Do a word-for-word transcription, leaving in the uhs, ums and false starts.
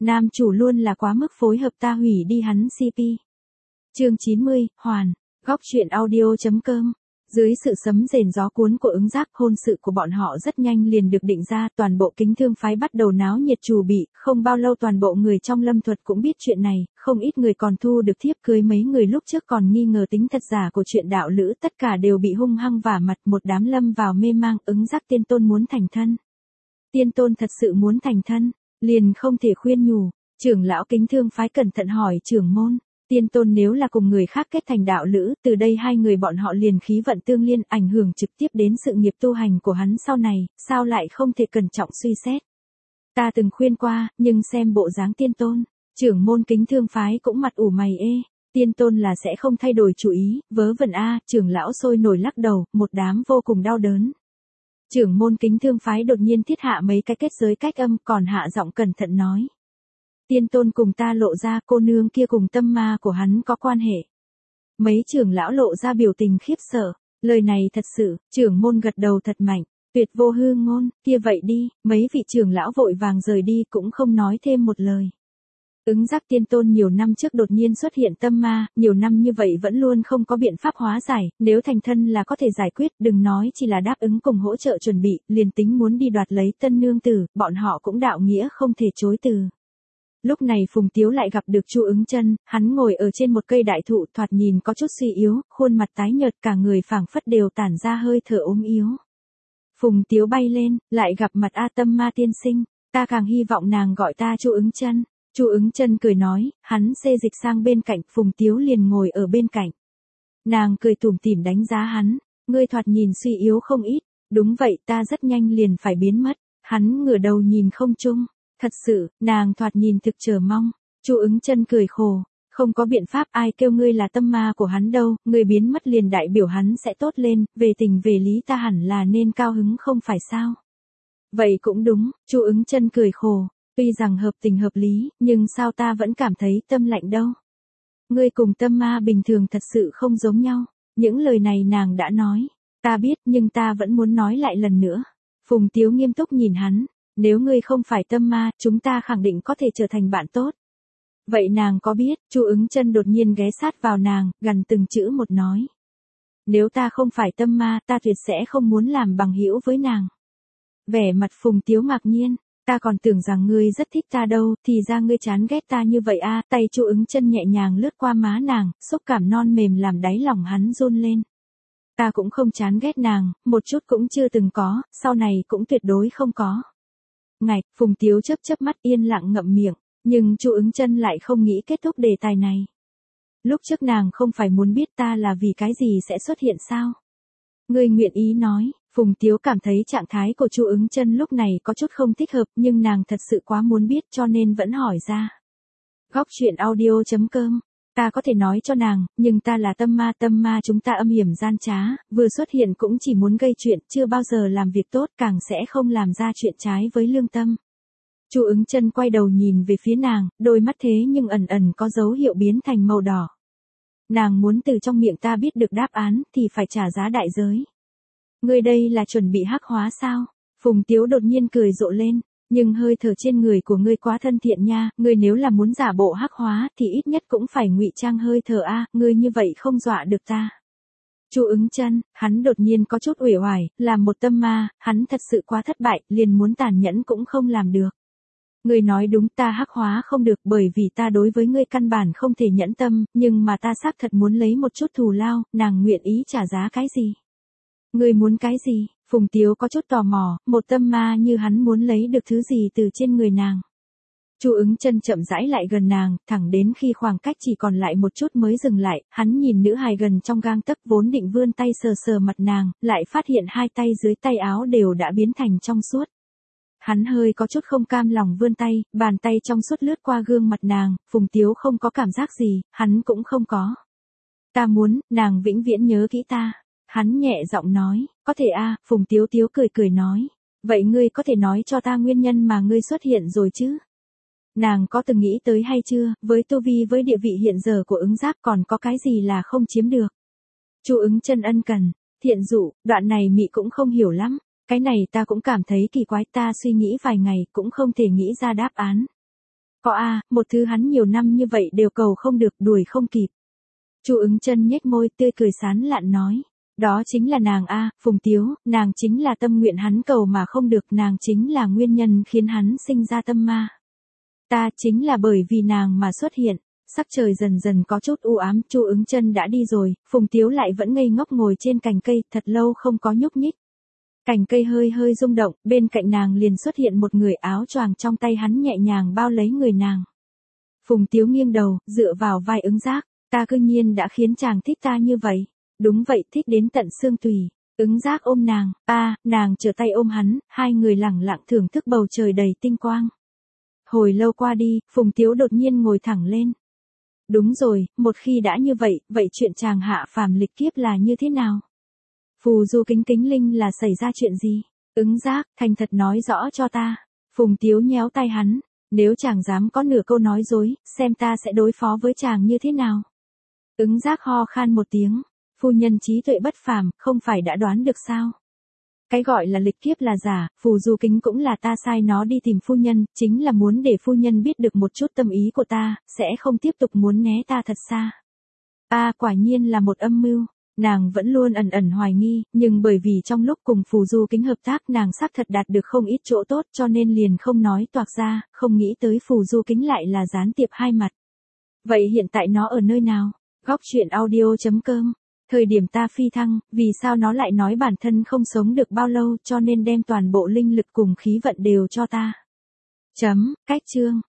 Nam chủ luôn là quá mức phối hợp ta hủy đi hắn xê pê. Chương chín mươi, Hoàn, góc truyện audio chấm com. Dưới sự sấm rền gió cuốn của ứng giác, hôn sự của bọn họ rất nhanh liền được định ra, toàn bộ Kính Thương phái bắt đầu náo nhiệt trù bị, không bao lâu toàn bộ người trong Lâm Thuật cũng biết chuyện này, không ít người còn thu được thiếp cưới, mấy người lúc trước còn nghi ngờ tính thật giả của chuyện đạo lữ, tất cả đều bị hung hăng vả mặt, một đám lâm vào mê mang. Ứng giác tiên tôn muốn thành thân. Tiên tôn thật sự muốn thành thân, liền không thể khuyên nhủ. Trưởng lão Kính Thương phái cẩn thận hỏi trưởng môn, tiên tôn nếu là cùng người khác kết thành đạo lữ, từ đây hai người bọn họ liền khí vận tương liên, ảnh hưởng trực tiếp đến sự nghiệp tu hành của hắn sau này, sao lại không thể cẩn trọng suy xét. Ta từng khuyên qua, nhưng xem bộ dáng tiên tôn, trưởng môn Kính Thương phái cũng mặt ủ mày ê, tiên tôn là sẽ không thay đổi chủ ý, vớ vẩn a. Trưởng lão sôi nổi lắc đầu, một đám vô cùng đau đớn. Trưởng môn Kính Thương phái đột nhiên thiết hạ mấy cái kết giới cách âm, còn hạ giọng cẩn thận nói. Tiên tôn cùng ta lộ ra, cô nương kia cùng tâm ma của hắn có quan hệ. Mấy trưởng lão lộ ra biểu tình khiếp sợ, lời này thật sự. Trưởng môn gật đầu thật mạnh, tuyệt vô hư ngôn, kia vậy đi. Mấy vị trưởng lão vội vàng rời đi cũng không nói thêm một lời. Ứng giác tiên tôn nhiều năm trước đột nhiên xuất hiện tâm ma, nhiều năm như vậy vẫn luôn không có biện pháp hóa giải, nếu thành thân là có thể giải quyết, đừng nói chỉ là đáp ứng cùng hỗ trợ chuẩn bị, liền tính muốn đi đoạt lấy tân nương tử, bọn họ cũng đạo nghĩa không thể chối từ. Lúc này Phùng Tiếu lại gặp được Chu Ứng Chân, hắn ngồi ở trên một cây đại thụ, thoạt nhìn có chút suy yếu, khuôn mặt tái nhợt, cả người phảng phất đều tản ra hơi thở ốm yếu. Phùng Tiếu bay lên, lại gặp mặt A Tâm Ma tiên sinh, ta càng hy vọng nàng gọi ta Chu Ứng Chân. Chu Ứng Chân cười nói, hắn xê dịch sang bên cạnh, Phùng Tiếu liền ngồi ở bên cạnh. Nàng cười tủm tỉm đánh giá hắn, ngươi thoạt nhìn suy yếu không ít, đúng vậy, ta rất nhanh liền phải biến mất. Hắn ngửa đầu nhìn không trung. Thật sự, nàng thoạt nhìn thực chờ mong. Chu Ứng Chân cười khổ, không có biện pháp, ai kêu ngươi là tâm ma của hắn đâu, ngươi biến mất liền đại biểu hắn sẽ tốt lên, về tình về lý ta hẳn là nên cao hứng không phải sao? Vậy cũng đúng, Chu Ứng Chân cười khổ, tuy rằng hợp tình hợp lý, nhưng sao ta vẫn cảm thấy tâm lạnh đâu? Ngươi cùng tâm ma bình thường thật sự không giống nhau. Những lời này nàng đã nói, ta biết, nhưng ta vẫn muốn nói lại lần nữa. Phùng Tiếu nghiêm túc nhìn hắn. Nếu ngươi không phải tâm ma, chúng ta khẳng định có thể trở thành bạn tốt. Vậy nàng có biết? Chu Ứng Chân đột nhiên ghé sát vào nàng, gần từng chữ một nói. Nếu ta không phải tâm ma, ta tuyệt sẽ không muốn làm bằng hữu với nàng. Vẻ mặt Phùng Tiếu ngạc nhiên, ta còn tưởng rằng ngươi rất thích ta đâu, thì ra ngươi chán ghét ta như vậy a. Tay Chu Ứng Chân nhẹ nhàng lướt qua má nàng, xúc cảm non mềm làm đáy lòng hắn run lên. Ta cũng không chán ghét nàng, một chút cũng chưa từng có, sau này cũng tuyệt đối không có. Ngạch, Phùng Tiếu chớp chớp mắt yên lặng ngậm miệng, nhưng Chu Ứng Chân lại không nghĩ kết thúc đề tài này. Lúc trước nàng không phải muốn biết ta là vì cái gì sẽ xuất hiện sao? Ngươi nguyện ý nói. Phùng Tiếu cảm thấy trạng thái của Chu Ứng Chân lúc này có chút không thích hợp, nhưng nàng thật sự quá muốn biết cho nên vẫn hỏi ra. Góc truyện audio chấm com. Ta có thể nói cho nàng, nhưng ta là tâm ma, tâm ma chúng ta âm hiểm gian trá, vừa xuất hiện cũng chỉ muốn gây chuyện, chưa bao giờ làm việc tốt, càng sẽ không làm ra chuyện trái với lương tâm. Chu Ứng Chân quay đầu nhìn về phía nàng, đôi mắt thế nhưng ẩn ẩn có dấu hiệu biến thành màu đỏ. Nàng muốn từ trong miệng ta biết được đáp án, thì phải trả giá đại giới. Ngươi đây là chuẩn bị hắc hóa sao? Phùng Tiếu đột nhiên cười rộ lên. Nhưng hơi thở trên người của ngươi quá thân thiện nha, ngươi nếu là muốn giả bộ hắc hóa thì ít nhất cũng phải ngụy trang hơi thở a, ngươi như vậy không dọa được ta. Chu Ứng Chân, hắn đột nhiên có chút uể oải, làm một tâm ma, hắn thật sự quá thất bại, liền muốn tàn nhẫn cũng không làm được. Ngươi nói đúng, ta hắc hóa không được bởi vì ta đối với ngươi căn bản không thể nhẫn tâm, nhưng mà ta xác thật muốn lấy một chút thù lao, nàng nguyện ý trả giá cái gì? Ngươi muốn cái gì? Phùng Tiếu có chút tò mò, một tâm ma như hắn muốn lấy được thứ gì từ trên người nàng. Chu Ứng Chân chậm rãi lại gần nàng, thẳng đến khi khoảng cách chỉ còn lại một chút mới dừng lại, hắn nhìn nữ hài gần trong gang tấc vốn định vươn tay sờ sờ mặt nàng, lại phát hiện hai tay dưới tay áo đều đã biến thành trong suốt. Hắn hơi có chút không cam lòng vươn tay, bàn tay trong suốt lướt qua gương mặt nàng, Phùng Tiếu không có cảm giác gì, hắn cũng không có. Ta muốn, nàng vĩnh viễn nhớ kỹ ta. Hắn nhẹ giọng nói, có thể a. Phùng Tiếu Tiếu cười cười nói, vậy ngươi có thể nói cho ta nguyên nhân mà ngươi xuất hiện rồi chứ? Nàng có từng nghĩ tới hay chưa, với tu vi với địa vị hiện giờ của Ứng Giác còn có cái gì là không chiếm được? Chu Ứng Chân ân cần, thiện dụ, đoạn này mị cũng không hiểu lắm, cái này ta cũng cảm thấy kỳ quái, ta suy nghĩ vài ngày cũng không thể nghĩ ra đáp án. Có a, một thứ hắn nhiều năm như vậy đều cầu không được, đuổi không kịp. Chu Ứng Chân nhếch môi tươi cười sán lạn nói. Đó chính là nàng a, Phùng Tiếu, nàng chính là tâm nguyện hắn cầu mà không được, nàng chính là nguyên nhân khiến hắn sinh ra tâm ma. Ta chính là bởi vì nàng mà xuất hiện. Sắc trời dần dần có chút u ám, Chu Ứng Chân đã đi rồi, Phùng Tiếu lại vẫn ngây ngốc ngồi trên cành cây, thật lâu không có nhúc nhích. Cành cây hơi hơi rung động, bên cạnh nàng liền xuất hiện một người, áo choàng trong tay hắn nhẹ nhàng bao lấy người nàng. Phùng Tiếu nghiêng đầu, dựa vào vai Ứng Giác, ta cư nhiên đã khiến chàng thích ta như vậy. Đúng vậy, thích đến tận xương tủy. Ứng Giác ôm nàng, a, nàng trở tay ôm hắn, hai người lẳng lặng thưởng thức bầu trời đầy tinh quang. Hồi lâu qua đi, Phùng Tiếu đột nhiên ngồi thẳng lên. Đúng rồi, một khi đã như vậy, vậy chuyện chàng hạ phàm lịch kiếp là như thế nào? Phù Du Kính Kính Linh là xảy ra chuyện gì? Ứng Giác, thành thật nói rõ cho ta. Phùng Tiếu nhéo tay hắn, nếu chàng dám có nửa câu nói dối, xem ta sẽ đối phó với chàng như thế nào. Ứng Giác ho khan một tiếng, phu nhân trí tuệ bất phàm, không phải đã đoán được sao? Cái gọi là lịch kiếp là giả, Phù Du Kính cũng là ta sai nó đi tìm phu nhân, chính là muốn để phu nhân biết được một chút tâm ý của ta, sẽ không tiếp tục muốn né ta thật xa. A, quả nhiên là một âm mưu. Nàng vẫn luôn ẩn ẩn hoài nghi, nhưng bởi vì trong lúc cùng Phù Du Kính hợp tác nàng xác thật đạt được không ít chỗ tốt cho nên liền không nói toạc ra, không nghĩ tới Phù Du Kính lại là gián tiếp hai mặt. Vậy hiện tại nó ở nơi nào? Góc truyện audio chấm com. Thời điểm ta phi thăng, vì sao nó lại nói bản thân không sống được bao lâu cho nên đem toàn bộ linh lực cùng khí vận đều cho ta? Chấm, cách chương.